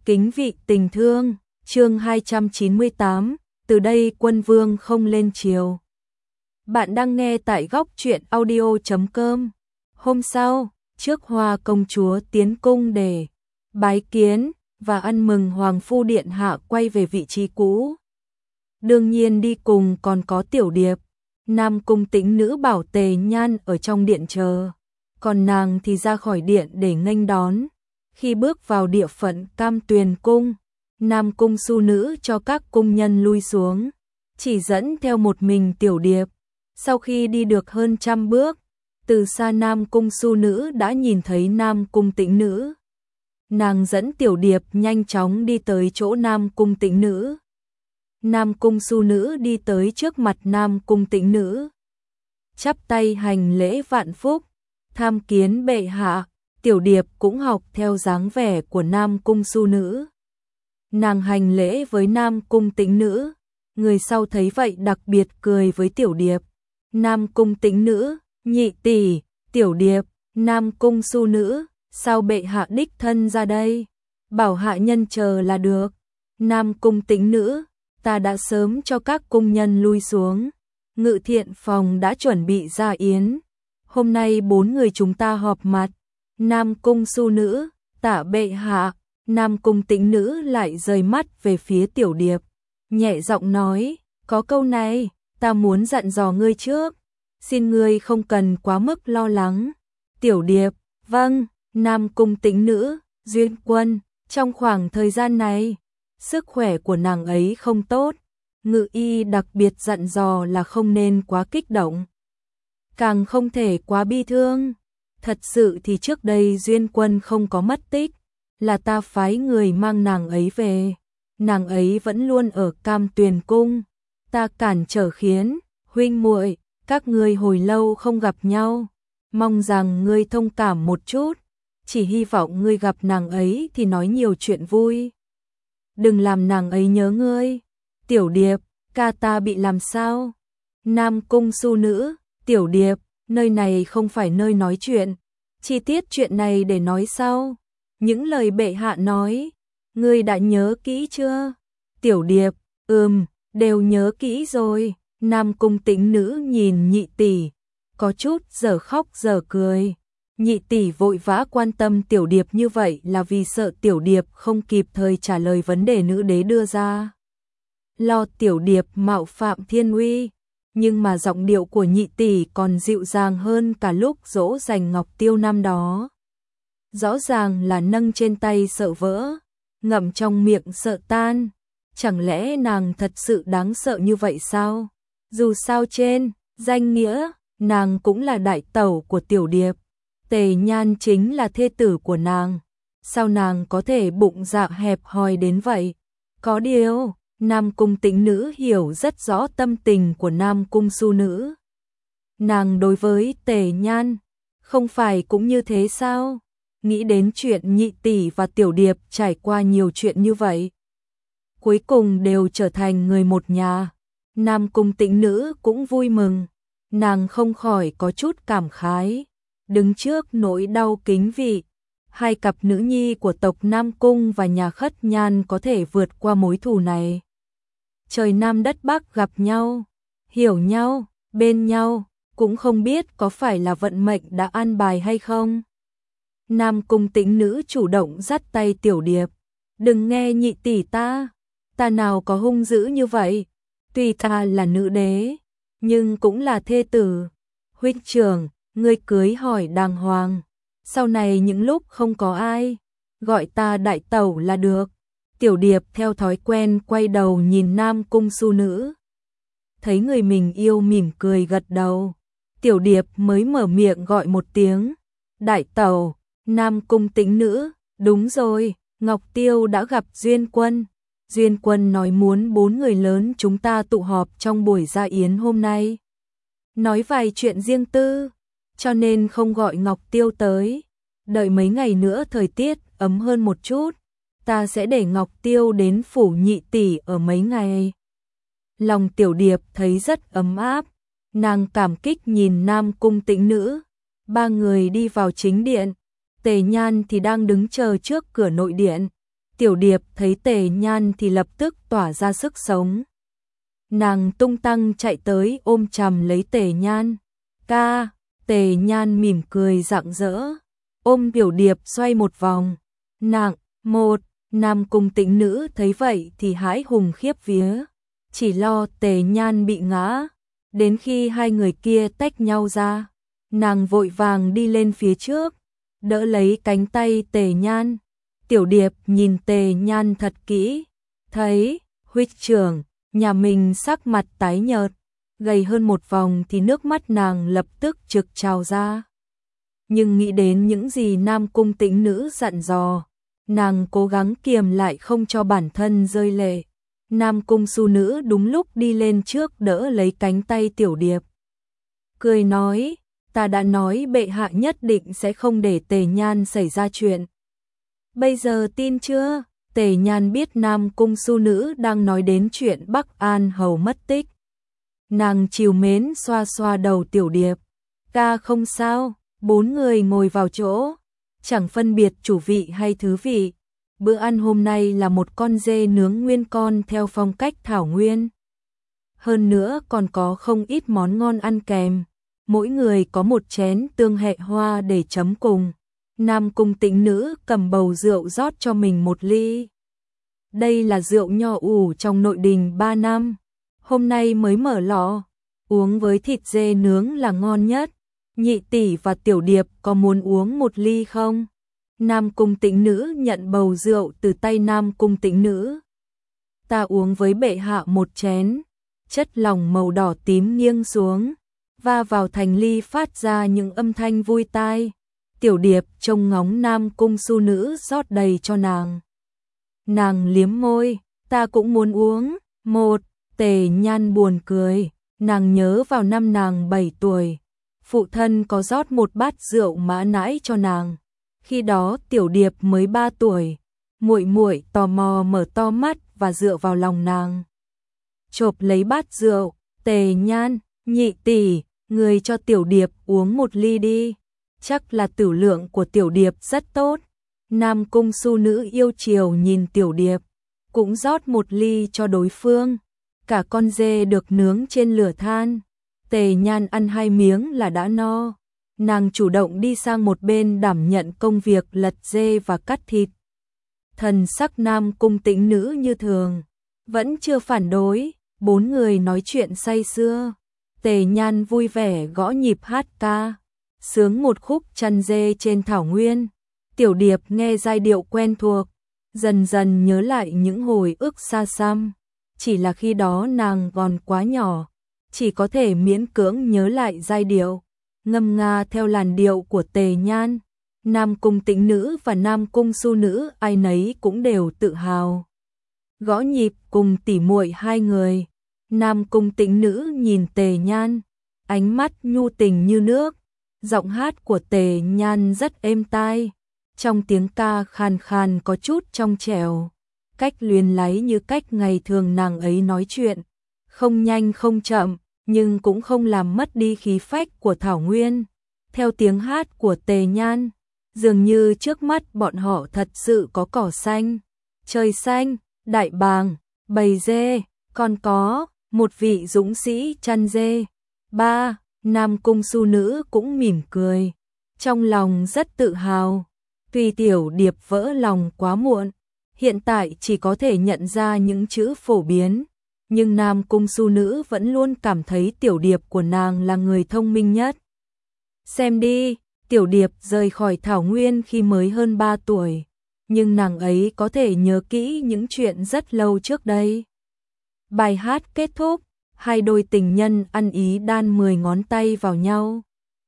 Kính vị tình thương, chương 298, từ đây quân vương không lên triều. Bạn đang nghe tại góc truyện audio.com. Hôm sau, trước Hoa công chúa tiến cung để bái kiến và ăn mừng Hoàng phu điện hạ quay về vị trí cũ. Đương nhiên đi cùng còn có Tiểu Điệp, Nam cung tĩnh nữ bảo Tề Nhan ở trong điện chờ, còn nàng thì ra khỏi điện để nghênh đón. Khi bước vào địa phận Cam Tuyền cung, Nam cung su nữ cho các cung nhân lui xuống, chỉ dẫn theo một mình Tiểu Điệp. Sau khi đi được hơn 100 bước, từ xa Nam cung su nữ đã nhìn thấy Nam cung tĩnh nữ. Nàng dẫn Tiểu Điệp nhanh chóng đi tới chỗ Nam cung tĩnh nữ. Nam cung su nữ đi tới trước mặt Nam cung tĩnh nữ, chắp tay hành lễ vạn phúc, tham kiến bệ hạ. Tiểu Điệp cũng học theo dáng vẻ của Nam cung su nữ. Nàng hành lễ với Nam cung tĩnh nữ, người sau thấy vậy đặc biệt cười với Tiểu Điệp. Nam cung tĩnh nữ, nhị tỷ, Tiểu Điệp, Nam cung su nữ, sao bệ hạ đích thân ra đây? Bảo hạ nhân chờ là được. Nam cung tĩnh nữ, ta đã sớm cho các cung nhân lui xuống. Ngự thiện phòng đã chuẩn bị ra yến. Hôm nay 4 người chúng ta họp mặt. Nam cung su nữ, tạ bệ hạ. Nam cung tĩnh nữ lại rời mắt về phía Tiểu Điệp, nhẹ giọng nói, có câu này, ta muốn dặn dò ngươi trước, xin ngươi không cần quá mức lo lắng. Tiểu Điệp, vâng. Nam cung tĩnh nữ, Duyên Quân, trong khoảng thời gian này, sức khỏe của nàng ấy không tốt, ngự y đặc biệt dặn dò là không nên quá kích động, càng không thể quá bi thương. Thật sự thì trước đây Duyên Quân không có mất tích, là ta phái người mang nàng ấy về. Nàng ấy vẫn luôn ở Cam Tuyền cung, ta cản trở khiến huynh muội các ngươi hồi lâu không gặp nhau, mong rằng ngươi thông cảm một chút, chỉ hy vọng ngươi gặp nàng ấy thì nói nhiều chuyện vui, đừng làm nàng ấy nhớ ngươi. Tiểu Điệp, ca ta bị làm sao? Nam cung su nữ, Tiểu Điệp, nơi này không phải nơi nói chuyện, chi tiết chuyện này để nói sau. Những lời bệ hạ nói, ngươi đã nhớ kỹ chưa? Tiểu Điệp, đều nhớ kỹ rồi. Nam cung tĩnh nữ nhìn nhị tỷ, có chút giờ khóc giờ cười. Nhị tỷ vội vã quan tâm Tiểu Điệp như vậy là vì sợ Tiểu Điệp không kịp thời trả lời vấn đề nữ đế đưa ra, lo Tiểu Điệp mạo phạm thiên uy. Nhưng mà giọng điệu của nhị tỷ còn dịu dàng hơn cả lúc dỗ dành Ngọc Tiêu năm đó. Rõ ràng là nâng trên tay sợ vỡ, ngậm trong miệng sợ tan. Chẳng lẽ nàng thật sự đáng sợ như vậy sao? Dù sao trên danh nghĩa, nàng cũng là đại tẩu của Tiểu Điệp. Tề Nhan chính là thê tử của nàng. Sao nàng có thể bụng dạ hẹp hòi đến vậy? Có điều, Nam cung tĩnh nữ hiểu rất rõ tâm tình của Nam cung su nữ. Nàng đối với Tề Nhan, không phải cũng như thế sao? Nghĩ đến chuyện nhị tỷ và Tiểu Điệp trải qua nhiều chuyện như vậy, cuối cùng đều trở thành người một nhà. Nam cung tĩnh nữ cũng vui mừng, nàng không khỏi có chút cảm khái. Đứng trước nỗi đau kính vị, hai cặp nữ nhi của tộc Nam Cung và nhà Khất Nhan có thể vượt qua mối thù này. Trời Nam đất Bắc gặp nhau, hiểu nhau, bên nhau, cũng không biết có phải là vận mệnh đã an bài hay không. Nam cung tĩnh nữ chủ động dắt tay Tiểu Điệp, đừng nghe nhị tỷ ta nào có hung dữ như vậy, tuy ta là nữ đế, nhưng cũng là thê tử. Huynh trưởng, ngươi cưới hỏi đàng hoàng, sau này những lúc không có ai, gọi ta đại tẩu là được. Tiểu Điệp theo thói quen quay đầu nhìn Nam cung su nữ, thấy người mình yêu mỉm cười gật đầu, Tiểu Điệp mới mở miệng gọi một tiếng, đại tẩu. Nam cung tĩnh nữ, đúng rồi, Ngọc Tiêu đã gặp Duyên Quân. Duyên Quân nói muốn 4 người lớn chúng ta tụ họp trong buổi gia yến hôm nay, nói vài chuyện riêng tư, cho nên không gọi Ngọc Tiêu tới. Đợi mấy ngày nữa thời tiết ấm hơn một chút, ta sẽ để Ngọc Tiêu đến phủ nhị tỷ ở mấy ngày. Lòng Tiểu Điệp thấy rất ấm áp, nàng cảm kích nhìn Nam cung tĩnh nữ. 3 người đi vào chính điện, Tề Nhan thì đang đứng chờ trước cửa nội điện. Tiểu Điệp thấy Tề Nhan thì lập tức tỏa ra sức sống. Nàng tung tăng chạy tới ôm chầm lấy Tề Nhan. Ca, Tề Nhan mỉm cười rạng rỡ, ôm Tiểu Điệp xoay một vòng. Nặng, một, Nam Cung Tĩnh Nữ thấy vậy thì hãi hùng khiếp vía, chỉ lo Tề Nhan bị ngã. Đến khi hai người kia tách nhau ra, nàng vội vàng đi lên phía trước, đỡ lấy cánh tay Tề Nhan. Tiểu Điệp nhìn Tề Nhan thật kỹ, thấy huynh trưởng nhà mình sắc mặt tái nhợt, gầy hơn một vòng thì nước mắt nàng lập tức trực trào ra. Nhưng nghĩ đến những gì Nam Cung Tĩnh Nữ dặn dò, nàng cố gắng kiềm lại không cho bản thân rơi lệ. Nam Cung Su Nữ đúng lúc đi lên trước đỡ lấy cánh tay Tiểu Điệp, cười nói, ta đã nói bệ hạ nhất định sẽ không để Tề Nhan xảy ra chuyện. Bây giờ tin chưa? Tề Nhan biết Nam Cung Su Nữ đang nói đến chuyện Bắc An Hầu mất tích. Nàng trìu mến xoa xoa đầu Tiểu Điệp. Ca không sao, bốn người ngồi vào chỗ, chẳng phân biệt chủ vị hay thứ vị. Bữa ăn hôm nay là một con dê nướng nguyên con theo phong cách thảo nguyên. Hơn nữa còn có không ít món ngon ăn kèm. Mỗi người có một chén tương hệ hoa để chấm cùng. Nam Cung Tĩnh Nữ cầm bầu rượu rót cho mình một ly. Đây là rượu nho ủ trong nội đình 3 năm. Hôm nay mới mở lọ, uống với thịt dê nướng là ngon nhất. Nhị tỷ và Tiểu Điệp có muốn uống một ly không? Nam Cung Tĩnh Nữ nhận bầu rượu từ tay Nam Cung Tĩnh Nữ. Ta uống với bệ hạ một chén. Chất lỏng màu đỏ tím nghiêng xuống, va vào thành ly phát ra những âm thanh vui tai. Tiểu Điệp trông ngóng Nam Cung Su Nữ rót đầy cho nàng. Nàng liếm môi, ta cũng muốn uống. Một, Tề Nhan buồn cười, nàng nhớ vào năm nàng 7 tuổi. Phụ thân có rót một bát rượu mã nãi cho nàng. Khi đó Tiểu Điệp mới 3 tuổi. Muội muội tò mò mở to mắt và dựa vào lòng nàng. Chộp lấy bát rượu, Tề Nhan, nhị tỷ, người cho Tiểu Điệp uống một ly đi. Chắc là tửu lượng của Tiểu Điệp rất tốt. Nam Cung Su Nữ yêu chiều nhìn Tiểu Điệp, cũng rót một ly cho đối phương. Cả con dê được nướng trên lửa than. Tề Nhan ăn 2 miếng là đã no. Nàng chủ động đi sang một bên đảm nhận công việc lật dê và cắt thịt. Thần sắc Nam Cung Tĩnh Nữ như thường, vẫn chưa phản đối. 4 người nói chuyện say sưa. Tề Nhan vui vẻ gõ nhịp hát ca, sướng một khúc chăn dê trên thảo nguyên. Tiểu Điệp nghe giai điệu quen thuộc, dần dần nhớ lại những hồi ức xa xăm. Chỉ là khi đó nàng còn quá nhỏ, chỉ có thể miễn cưỡng nhớ lại giai điệu, ngâm nga theo làn điệu của Tề Nhan. Nam Cung Tĩnh Nữ và Nam Cung Su Nữ ai nấy cũng đều tự hào gõ nhịp cùng tỉ muội hai người. Nam Cung Tĩnh Nữ nhìn Tề Nhan, ánh mắt nhu tình như nước. Giọng hát của Tề Nhan rất êm tai, trong tiếng ca khàn khàn có chút trong trẻo, cách luyến láy như cách ngày thường nàng ấy nói chuyện, không nhanh không chậm, nhưng cũng không làm mất đi khí phách của thảo nguyên. Theo tiếng hát của Tề Nhan, dường như trước mắt bọn họ thật sự có cỏ xanh, trời xanh, đại bàng, bầy dê, còn có một vị dũng sĩ chăn dê. 3. Nam Cung Su Nữ cũng mỉm cười, trong lòng rất tự hào. Tuy Tiểu Điệp vỡ lòng quá muộn, hiện tại chỉ có thể nhận ra những chữ phổ biến, nhưng Nam Cung Su Nữ vẫn luôn cảm thấy Tiểu Điệp của nàng là người thông minh nhất. Xem đi, Tiểu Điệp rời khỏi thảo nguyên khi mới hơn 3 tuổi, nhưng nàng ấy có thể nhớ kỹ những chuyện rất lâu trước đây. Bài hát kết thúc, hai đôi tình nhân ăn ý đan 10 ngón tay vào nhau.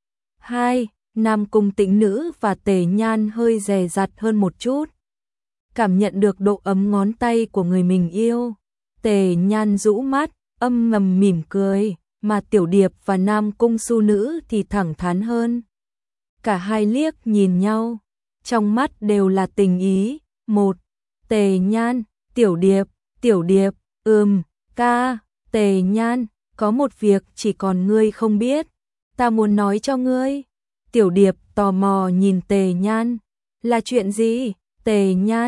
2. Nam Cung Tĩnh Nữ và Tề Nhan hơi dè dặt hơn một chút. Cảm nhận được độ ấm ngón tay của người mình yêu, Tề Nhan rũ mắt, âm ngầm mỉm cười, mà Tiểu Điệp và Nam Cung Su Nữ thì thẳng thắn hơn. Cả hai liếc nhìn nhau, trong mắt đều là tình ý. 1. Tề Nhan, Tiểu Điệp, ca. Tề Nhan, có một việc chỉ còn ngươi không biết, ta muốn nói cho ngươi. Tiểu Điệp tò mò nhìn Tề Nhan, là chuyện gì? Tề Nhan,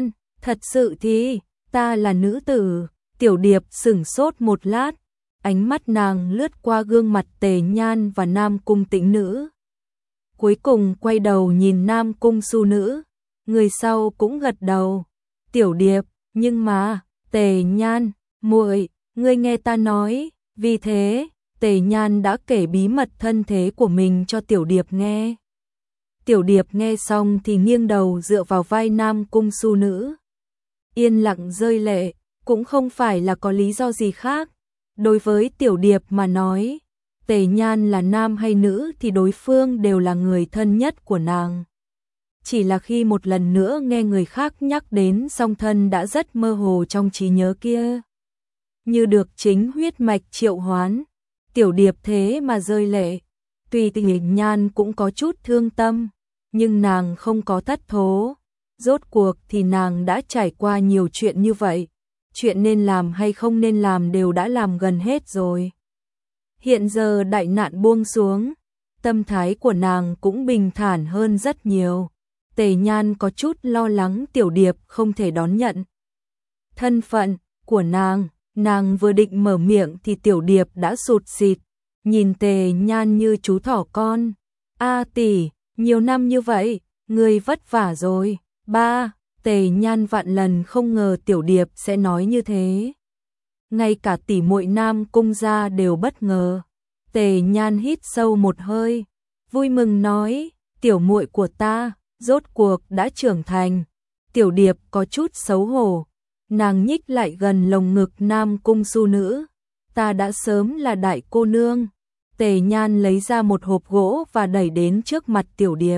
Thật sự thì, ta là nữ tử. Tiểu Điệp sửng sốt một lát, ánh mắt nàng lướt qua gương mặt Tề Nhan và Nam Cung Tĩnh Nữ. Cuối cùng quay đầu nhìn Nam Cung Su Nữ, người sau cũng gật đầu. Tiểu Điệp, nhưng mà, Tề Nhan, muội, ngươi nghe ta nói, vì thế, Tề Nhan đã kể bí mật thân thế của mình cho Tiểu Điệp nghe. Tiểu Điệp nghe xong thì nghiêng đầu dựa vào vai Nam Cung Su Nữ. Yên lặng rơi lệ, cũng không phải là có lý do gì khác. Đối với Tiểu Điệp mà nói, Tề Nhan là nam hay nữ thì đối phương đều là người thân nhất của nàng. Chỉ là khi một lần nữa nghe người khác nhắc đến song thân đã rất mơ hồ trong trí nhớ kia. Như được chính huyết mạch triệu hoán, Tiểu Điệp thế mà rơi lệ. Tuy Tề Nhan cũng có chút thương tâm, nhưng nàng không có thất thố. Rốt cuộc thì nàng đã trải qua nhiều chuyện như vậy. Chuyện nên làm hay không nên làm đều đã làm gần hết rồi. Hiện giờ đại nạn buông xuống, tâm thái của nàng cũng bình thản hơn rất nhiều. Tề Nhan có chút lo lắng Tiểu Điệp không thể đón nhận thân phận của nàng vừa định mở miệng thì Tiểu Điệp đã sụt sịt, nhìn Tề Nhan như chú thỏ con. A tỷ, nhiều năm như vậy, ngươi vất vả rồi. Ba, Tề Nhan vạn lần không ngờ Tiểu Điệp sẽ nói như thế. Ngay cả tỷ muội Nam Cung gia đều bất ngờ. Tề Nhan hít sâu một hơi, vui mừng nói, tiểu muội của ta, rốt cuộc đã trưởng thành. Tiểu Điệp có chút xấu hổ, nàng nhích lại gần lồng ngực Nam Cung Su Nữ. Ta đã sớm là đại cô nương. Tề Nhan lấy ra một hộp gỗ và đẩy đến trước mặt Tiểu Điệp.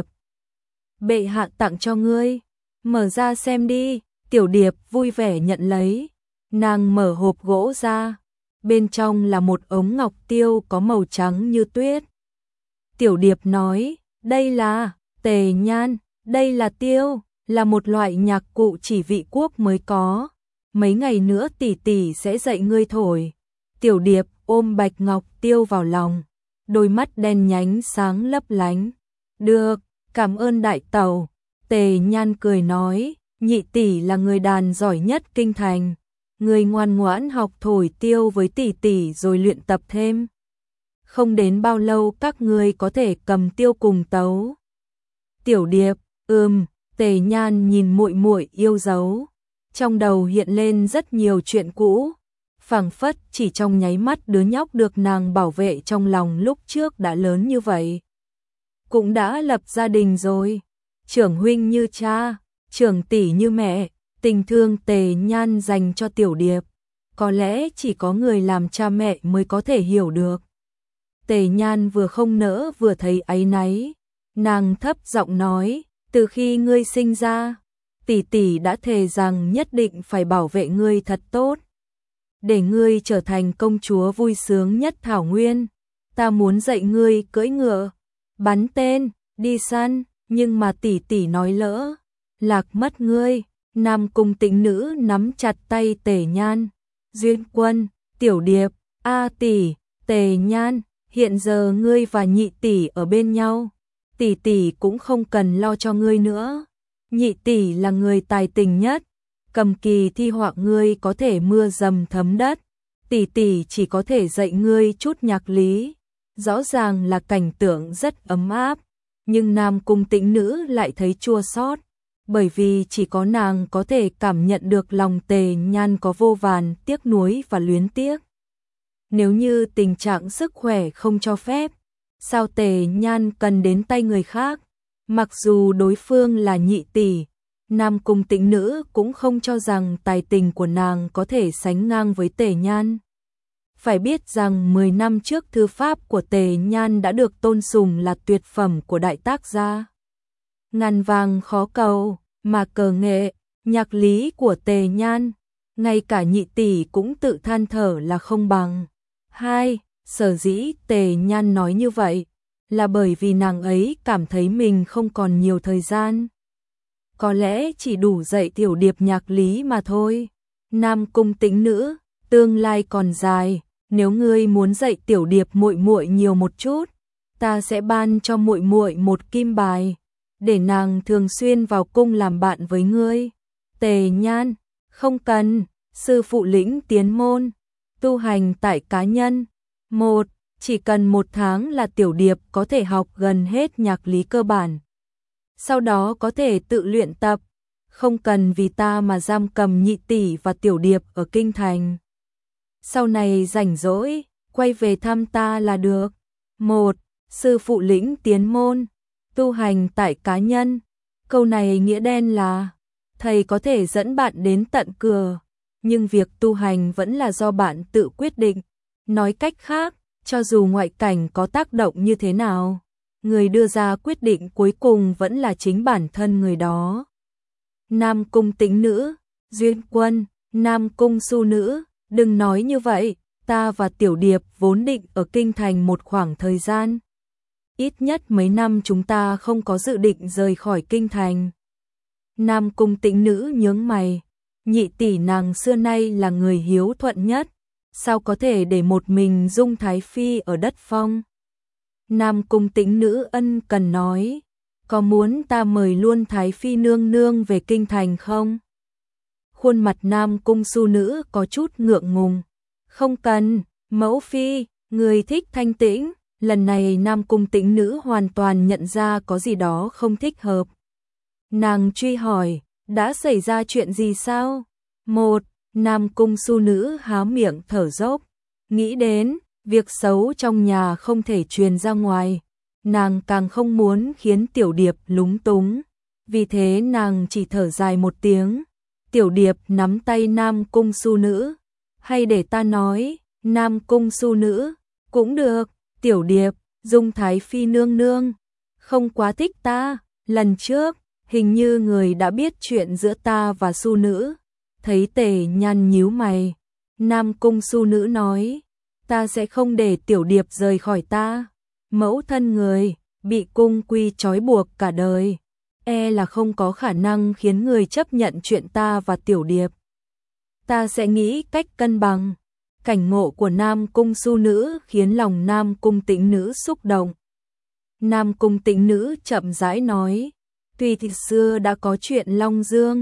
Bệ hạ tặng cho ngươi, mở ra xem đi. Tiểu Điệp vui vẻ nhận lấy. Nàng mở hộp gỗ ra, bên trong là một ống ngọc tiêu có màu trắng như tuyết. Tiểu Điệp nói, đây là, Tề Nhan, đây là tiêu, là một loại nhạc cụ chỉ vị quốc mới có. Mấy ngày nữa tỷ tỷ sẽ dạy ngươi thổi. Tiểu Điệp ôm bạch ngọc tiêu vào lòng, đôi mắt đen nhánh sáng lấp lánh. Được, cảm ơn đại tẩu. Tề Nhan cười nói, nhị tỷ là người đàn giỏi nhất kinh thành. Người ngoan ngoãn học thổi tiêu với tỷ tỷ rồi luyện tập thêm. Không đến bao lâu các ngươi có thể cầm tiêu cùng tấu. Tiểu Điệp, Tề Nhan nhìn muội muội yêu dấu. Trong đầu hiện lên rất nhiều chuyện cũ. Phảng phất chỉ trong nháy mắt đứa nhóc được nàng bảo vệ trong lòng lúc trước đã lớn như vậy. Cũng đã lập gia đình rồi. Trưởng huynh như cha, trưởng tỷ như mẹ. Tình thương Tề Nhan dành cho Tiểu Điệp, có lẽ chỉ có người làm cha mẹ mới có thể hiểu được. Tề Nhan vừa không nỡ vừa thấy áy náy, nàng thấp giọng nói, từ khi ngươi sinh ra, tỷ tỷ đã thề rằng nhất định phải bảo vệ ngươi thật tốt, để ngươi trở thành công chúa vui sướng nhất thảo nguyên. Ta muốn dạy ngươi cưỡi ngựa, bắn tên, đi săn, nhưng mà tỷ tỷ nói lỡ, lạc mất ngươi. Nam Cung Tĩnh Nữ nắm chặt tay Tề Nhan. Duyên Quân, Tiểu Điệp, A tỷ, Tề Nhan, hiện giờ ngươi và nhị tỷ ở bên nhau, tỷ tỷ cũng không cần lo cho ngươi nữa. Nhị tỷ là người tài tình nhất, cầm kỳ thi họa ngươi có thể mưa dầm thấm đất, tỷ tỷ chỉ có thể dạy ngươi chút nhạc lý. Rõ ràng là cảnh tượng rất ấm áp, nhưng Nam Cung Tĩnh Nữ lại thấy chua xót. Bởi vì chỉ có nàng có thể cảm nhận được lòng Tề Nhan có vô vàn tiếc nuối và luyến tiếc. Nếu như tình trạng sức khỏe không cho phép, sao Tề Nhan cần đến tay người khác? Mặc dù đối phương là nhị tỷ, Nam Cung Tĩnh Nữ cũng không cho rằng tài tình của nàng có thể sánh ngang với Tề Nhan. Phải biết rằng 10 năm trước thư pháp của Tề Nhan đã được tôn sùng là tuyệt phẩm của đại tác gia. Ngàn vàng khó cầu, mà cờ nghệ, nhạc lý của Tề Nhan, ngay cả nhị tỷ cũng tự than thở là không bằng. Sở dĩ Tề Nhan nói như vậy, là bởi vì nàng ấy cảm thấy mình không còn nhiều thời gian. Có lẽ chỉ đủ dạy Tiểu Điệp nhạc lý mà thôi. Nam Cung Tĩnh Nữ, tương lai còn dài, nếu ngươi muốn dạy Tiểu Điệp muội muội nhiều một chút, ta sẽ ban cho muội muội một kim bài, để nàng thường xuyên vào cung làm bạn với ngươi. Tề Nhan, không cần, sư phụ lĩnh tiến môn, tu hành tại cá nhân. Chỉ cần 1 tháng là Tiểu Điệp có thể học gần hết nhạc lý cơ bản. Sau đó có thể tự luyện tập, không cần vì ta mà giam cầm nhị tỷ và Tiểu Điệp ở kinh thành. Sau này rảnh rỗi, quay về thăm ta là được. Sư phụ lĩnh tiến môn, tu hành tại cá nhân. Câu này nghĩa đen là thầy có thể dẫn bạn đến tận cửa, nhưng việc tu hành vẫn là do bạn tự quyết định. Nói cách khác, cho dù ngoại cảnh có tác động như thế nào, người đưa ra quyết định cuối cùng vẫn là chính bản thân người đó. Nam Cung Tĩnh Nữ, Duyên Quân, Nam Cung Su Nữ, đừng nói như vậy, ta và Tiểu Điệp vốn định ở kinh thành một khoảng thời gian. Ít nhất mấy năm chúng ta không có dự định rời khỏi kinh thành. Nam Cung Tĩnh Nữ nhướng mày, nhị tỷ nàng xưa nay là người hiếu thuận nhất, sao có thể để một mình Dung Thái Phi ở đất phong. Nam Cung Tĩnh Nữ ân cần nói, có muốn ta mời luôn Thái Phi nương nương về kinh thành không? Khuôn mặt Nam Cung Su Nữ có chút ngượng ngùng, không cần, mẫu phi, người thích thanh tĩnh. Lần này Nam Cung Tĩnh Nữ hoàn toàn nhận ra có gì đó không thích hợp. Nàng truy hỏi, đã xảy ra chuyện gì sao? Nam Cung Su Nữ há miệng thở dốc, nghĩ đến việc xấu trong nhà không thể truyền ra ngoài, nàng càng không muốn khiến Tiểu Điệp lúng túng, vì thế nàng chỉ thở dài một tiếng. Tiểu Điệp nắm tay Nam Cung Su Nữ, hay để ta nói? Nam Cung Su Nữ, cũng được. Tiểu Điệp, Dung Thái Phi nương nương không quá thích ta, lần trước hình như người đã biết chuyện giữa ta và Su Nữ. Thấy Tề Nhan nhíu mày, Nam Cung Su Nữ nói, ta sẽ không để Tiểu Điệp rời khỏi ta. Mẫu thân người bị cung quy trói buộc cả đời, là không có khả năng khiến người chấp nhận chuyện ta và Tiểu Điệp. Ta sẽ nghĩ cách cân bằng. Cảnh ngộ của Nam Cung Su Nữ khiến lòng Nam Cung Tĩnh Nữ xúc động. Nam Cung Tĩnh Nữ chậm rãi nói, tuy thì xưa đã có chuyện Long Dương,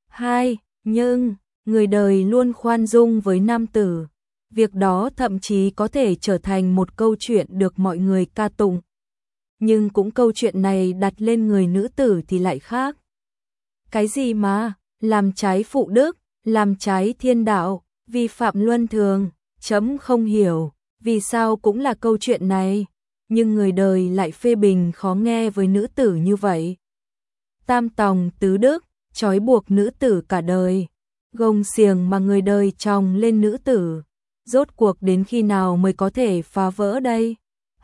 nhưng người đời luôn khoan dung với nam tử. Việc đó thậm chí có thể trở thành một câu chuyện được mọi người ca tụng. Nhưng cũng câu chuyện này đặt lên người nữ tử thì lại khác. Cái gì mà, làm trái phụ đức, làm trái thiên đạo, vi phạm luân thường, chấm không hiểu, vì sao cũng là câu chuyện này, nhưng người đời lại phê bình khó nghe với nữ tử như vậy. Tam tòng tứ đức, trói buộc nữ tử cả đời, gông xiềng mà người đời tròng lên nữ tử, rốt cuộc đến khi nào mới có thể phá vỡ đây?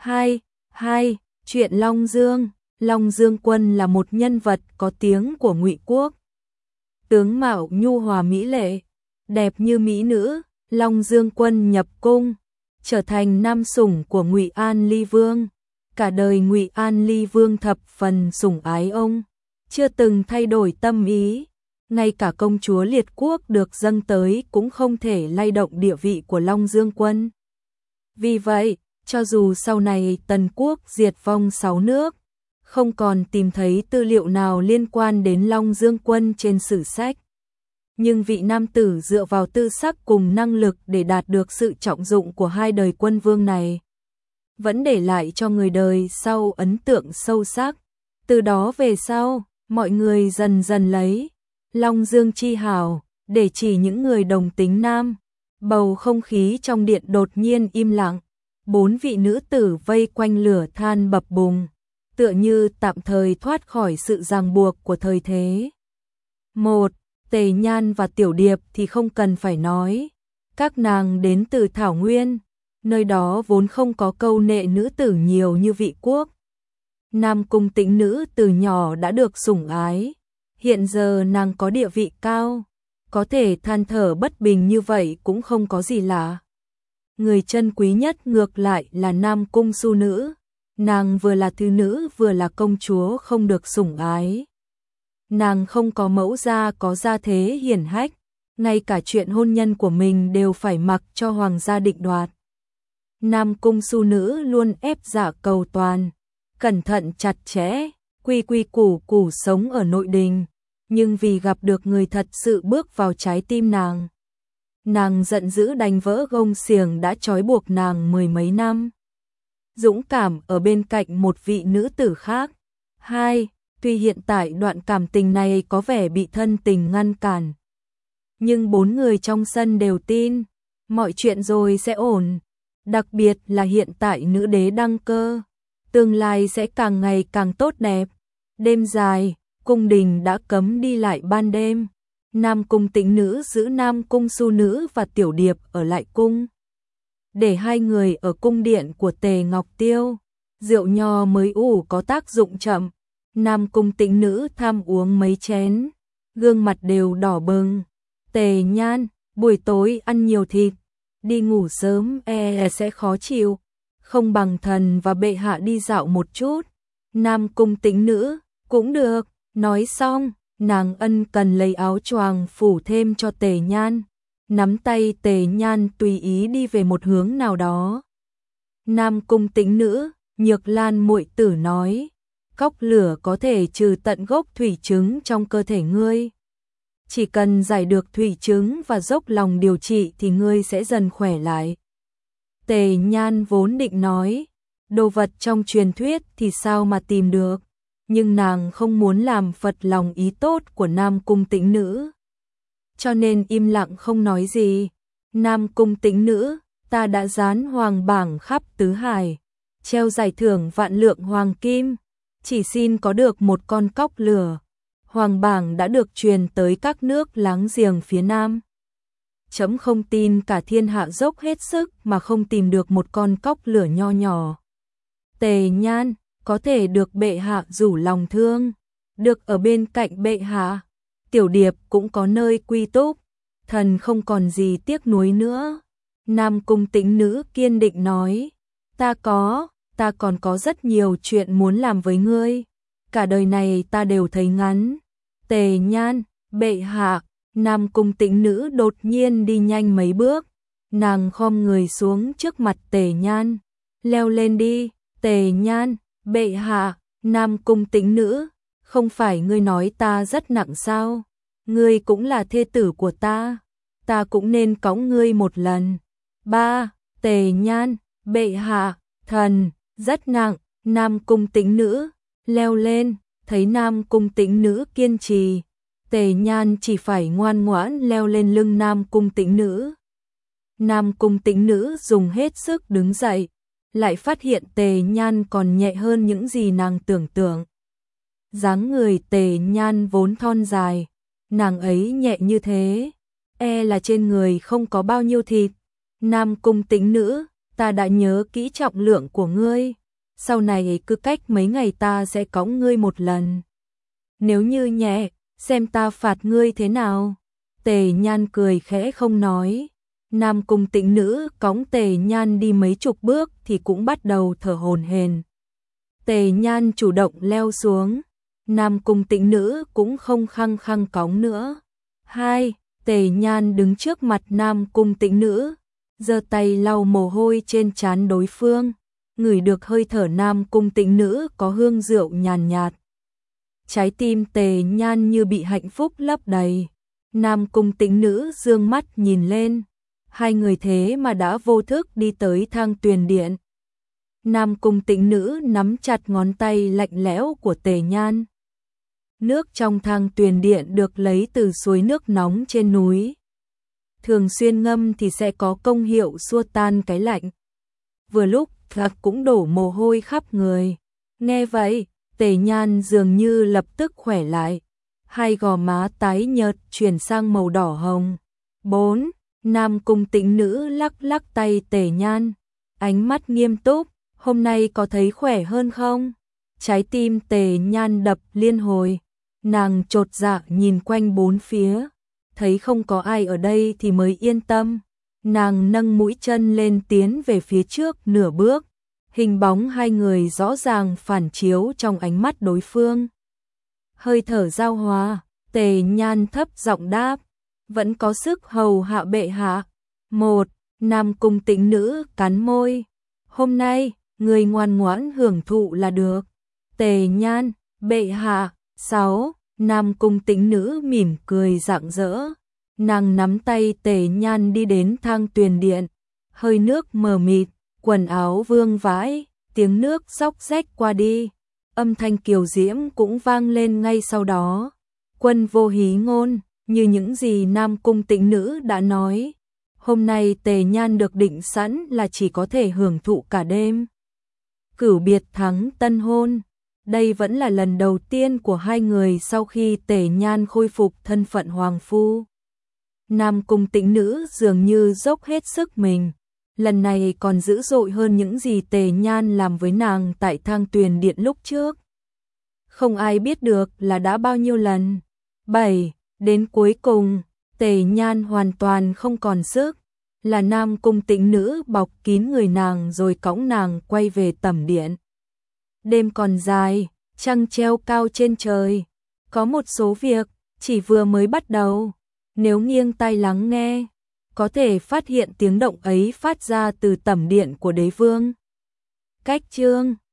Chuyện Long Dương. Long Dương Quân là một nhân vật có tiếng của Ngụy Quốc. Tướng mạo nhu hòa mỹ lệ, đẹp như mỹ nữ, Long Dương Quân nhập cung, trở thành nam sủng của Ngụy An Ly Vương. Cả đời Ngụy An Ly Vương thập phần sủng ái ông, chưa từng thay đổi tâm ý. Ngay cả công chúa Liệt Quốc được dâng tới cũng không thể lay động địa vị của Long Dương Quân. Vì vậy, cho dù sau này Tần Quốc diệt vong 6 nước, không còn tìm thấy tư liệu nào liên quan đến Long Dương Quân trên sử sách, nhưng vị nam tử dựa vào tư sắc cùng năng lực để đạt được sự trọng dụng của hai đời quân vương này, vẫn để lại cho người đời sau ấn tượng sâu sắc. Từ đó về sau, mọi người dần dần lấy Long Dương chi hào để chỉ những người đồng tính nam. Bầu không khí trong điện đột nhiên im lặng, 4 vị nữ tử vây quanh lửa than bập bùng, tựa như tạm thời thoát khỏi sự ràng buộc của thời thế. Tề Nhan và Tiểu Điệp thì không cần phải nói, các nàng đến từ Thảo Nguyên, nơi đó vốn không có câu nệ nữ tử nhiều như Vị Quốc. Nam Cung Tĩnh Nữ từ nhỏ đã được sủng ái, hiện giờ nàng có địa vị cao, có thể than thở bất bình như vậy cũng không có gì lạ. Người chân quý nhất ngược lại là Nam Cung Su Nữ, nàng vừa là thư nữ vừa là công chúa không được sủng ái. Nàng không có mẫu gia có gia thế hiển hách, ngay cả chuyện hôn nhân của mình đều phải mặc cho hoàng gia định đoạt. Nam Cung Su Nữ luôn ép dạ cầu toàn, cẩn thận chặt chẽ, quy quy củ củ sống ở nội đình, nhưng vì gặp được người thật sự bước vào trái tim nàng. Nàng giận dữ đánh vỡ gông xiềng đã trói buộc nàng mười mấy năm. Dũng cảm ở bên cạnh một vị nữ tử khác. 2. Tuy hiện tại đoạn cảm tình này có vẻ bị thân tình ngăn cản, nhưng 4 người trong sân đều tin, mọi chuyện rồi sẽ ổn. Đặc biệt là hiện tại nữ đế đăng cơ, tương lai sẽ càng ngày càng tốt đẹp. Đêm dài, cung đình đã cấm đi lại ban đêm. Nam cung Tĩnh Nữ giữ Nam cung Su Nữ và Tiểu Điệp ở lại cung, để hai người ở cung điện của Tề Ngọc Tiêu. Rượu nho mới ủ có tác dụng chậm. Nam cung Tĩnh Nữ tham uống mấy chén, gương mặt đều đỏ bừng. Tề Nhan, buổi tối ăn nhiều thịt, đi ngủ sớm sẽ khó chịu, không bằng thần và bệ hạ đi dạo một chút. Nam cung Tĩnh Nữ, cũng được. Nói xong, nàng ân cần lấy áo choàng phủ thêm cho Tề Nhan, nắm tay Tề Nhan tùy ý đi về một hướng nào đó. Nam cung Tĩnh Nữ, Nhược Lan muội tử nói, cốc lửa có thể trừ tận gốc thủy chứng trong cơ thể ngươi. Chỉ cần giải được thủy chứng và dốc lòng điều trị thì ngươi sẽ dần khỏe lại. Tề Nhan vốn định nói, đồ vật trong truyền thuyết thì sao mà tìm được, nhưng nàng không muốn làm phật lòng ý tốt của Nam cung Tĩnh Nữ, cho nên im lặng không nói gì. Nam cung Tĩnh Nữ, ta đã dán hoàng bảng khắp tứ hải, treo giải thưởng vạn lượng hoàng kim, chỉ xin có được một con cóc lửa. Hoàng bảng đã được truyền tới các nước láng giềng phía Nam. Chấm không tin cả thiên hạ dốc hết sức mà không tìm được một con cóc lửa nho nhỏ. Tề Nhan, có thể được bệ hạ rủ lòng thương, được ở bên cạnh bệ hạ. Tiểu Điệp cũng có nơi quy túc, thần không còn gì tiếc nuối nữa. Nam cung Tĩnh Nữ kiên định nói, ta còn có rất nhiều chuyện muốn làm với ngươi, cả đời này ta đều thấy ngắn. Tề Nhan, bệ hạ. Nam cung Tĩnh Nữ đột nhiên đi nhanh mấy bước, nàng khom người xuống trước mặt Tề Nhan, leo lên đi. Tề Nhan, bệ hạ. Nam cung Tĩnh Nữ, không phải ngươi nói ta rất nặng sao? Ngươi cũng là thê tử của ta cũng nên cõng ngươi một lần. 3. Tề Nhan, bệ hạ, thần rất nặng. Nam cung Tĩnh Nữ leo lên, thấy Nam cung Tĩnh Nữ kiên trì, Tề Nhan chỉ phải ngoan ngoãn leo lên lưng Nam cung Tĩnh Nữ. Nam cung Tĩnh Nữ dùng hết sức đứng dậy, lại phát hiện Tề Nhan còn nhẹ hơn những gì nàng tưởng tượng. Dáng người Tề Nhan vốn thon dài, nàng ấy nhẹ như thế, là trên người không có bao nhiêu thịt. Nam cung Tĩnh Nữ, ta đã nhớ kỹ trọng lượng của ngươi, sau này cứ cách mấy ngày ta sẽ cõng ngươi một lần. Nếu như nhẹ, xem ta phạt ngươi thế nào. Tề Nhan cười khẽ không nói. Nam cung Tĩnh Nữ cõng Tề Nhan đi mấy chục bước thì cũng bắt đầu thở hổn hển. Tề Nhan chủ động leo xuống, Nam cung Tĩnh Nữ cũng không khăng khăng cõng nữa. 2. Tề Nhan đứng trước mặt Nam cung Tĩnh Nữ, giơ tay lau mồ hôi trên trán đối phương, ngửi được hơi thở Nam cung Tĩnh Nữ có hương rượu nhàn nhạt. Trái tim Tề Nhan như bị hạnh phúc lấp đầy. Nam cung Tĩnh Nữ dương mắt nhìn lên, hai người thế mà đã vô thức đi tới thang tuyền điện. Nam cung Tĩnh Nữ nắm chặt ngón tay lạnh lẽo của Tề Nhan. Nước trong thang tuyền điện được lấy từ suối nước nóng trên núi, thường xuyên ngâm thì sẽ có công hiệu xua tan cái lạnh. Vừa lúc Thạc cũng đổ mồ hôi khắp người. Nghe vậy, Tề Nhan dường như lập tức khỏe lại, hai gò má tái nhợt chuyển sang màu đỏ hồng. 4. Nam cung Tĩnh Nữ lắc lắc tay Tề Nhan, ánh mắt nghiêm túc, hôm nay có thấy khỏe hơn không? Trái tim Tề Nhan đập liên hồi, nàng chột dạ nhìn quanh bốn phía, thấy không có ai ở đây thì mới yên tâm. Nàng nâng mũi chân lên tiến về phía trước nửa bước, hình bóng hai người rõ ràng phản chiếu trong ánh mắt đối phương. Hơi thở giao hòa, Tề Nhan thấp giọng đáp, vẫn có sức hầu hạ bệ hạ. 1. Nam cung Tĩnh Nữ cắn môi, hôm nay người ngoan ngoãn hưởng thụ là được. Tề Nhan, bệ hạ. 6. Nam Cung Tĩnh Nữ mỉm cười rạng rỡ, nàng nắm tay Tề Nhan đi đến thang tuyền điện, hơi nước mờ mịt, quần áo vương vãi, tiếng nước róc rách qua đi, âm thanh kiều diễm cũng vang lên ngay sau đó. Quân Vô Hí Ngôn, như những gì Nam Cung Tĩnh Nữ đã nói, hôm nay Tề Nhan được định sẵn là chỉ có thể hưởng thụ cả đêm. Cửu biệt thắng tân hôn, đây vẫn là lần đầu tiên của hai người sau khi Tề Nhan khôi phục thân phận hoàng phu. Nam Cung Tĩnh Nữ dường như dốc hết sức mình, lần này còn dữ dội hơn những gì Tề Nhan làm với nàng tại thang tuyền điện lúc trước. Không ai biết được là đã bao nhiêu lần. 7. Đến cuối cùng, Tề Nhan hoàn toàn không còn sức, là Nam Cung Tĩnh Nữ bọc kín người nàng rồi cõng nàng quay về tẩm điện. Đêm còn dài, trăng treo cao trên trời, có một số việc chỉ vừa mới bắt đầu, nếu nghiêng tai lắng nghe, có thể phát hiện tiếng động ấy phát ra từ tẩm điện của đế vương. Cách chương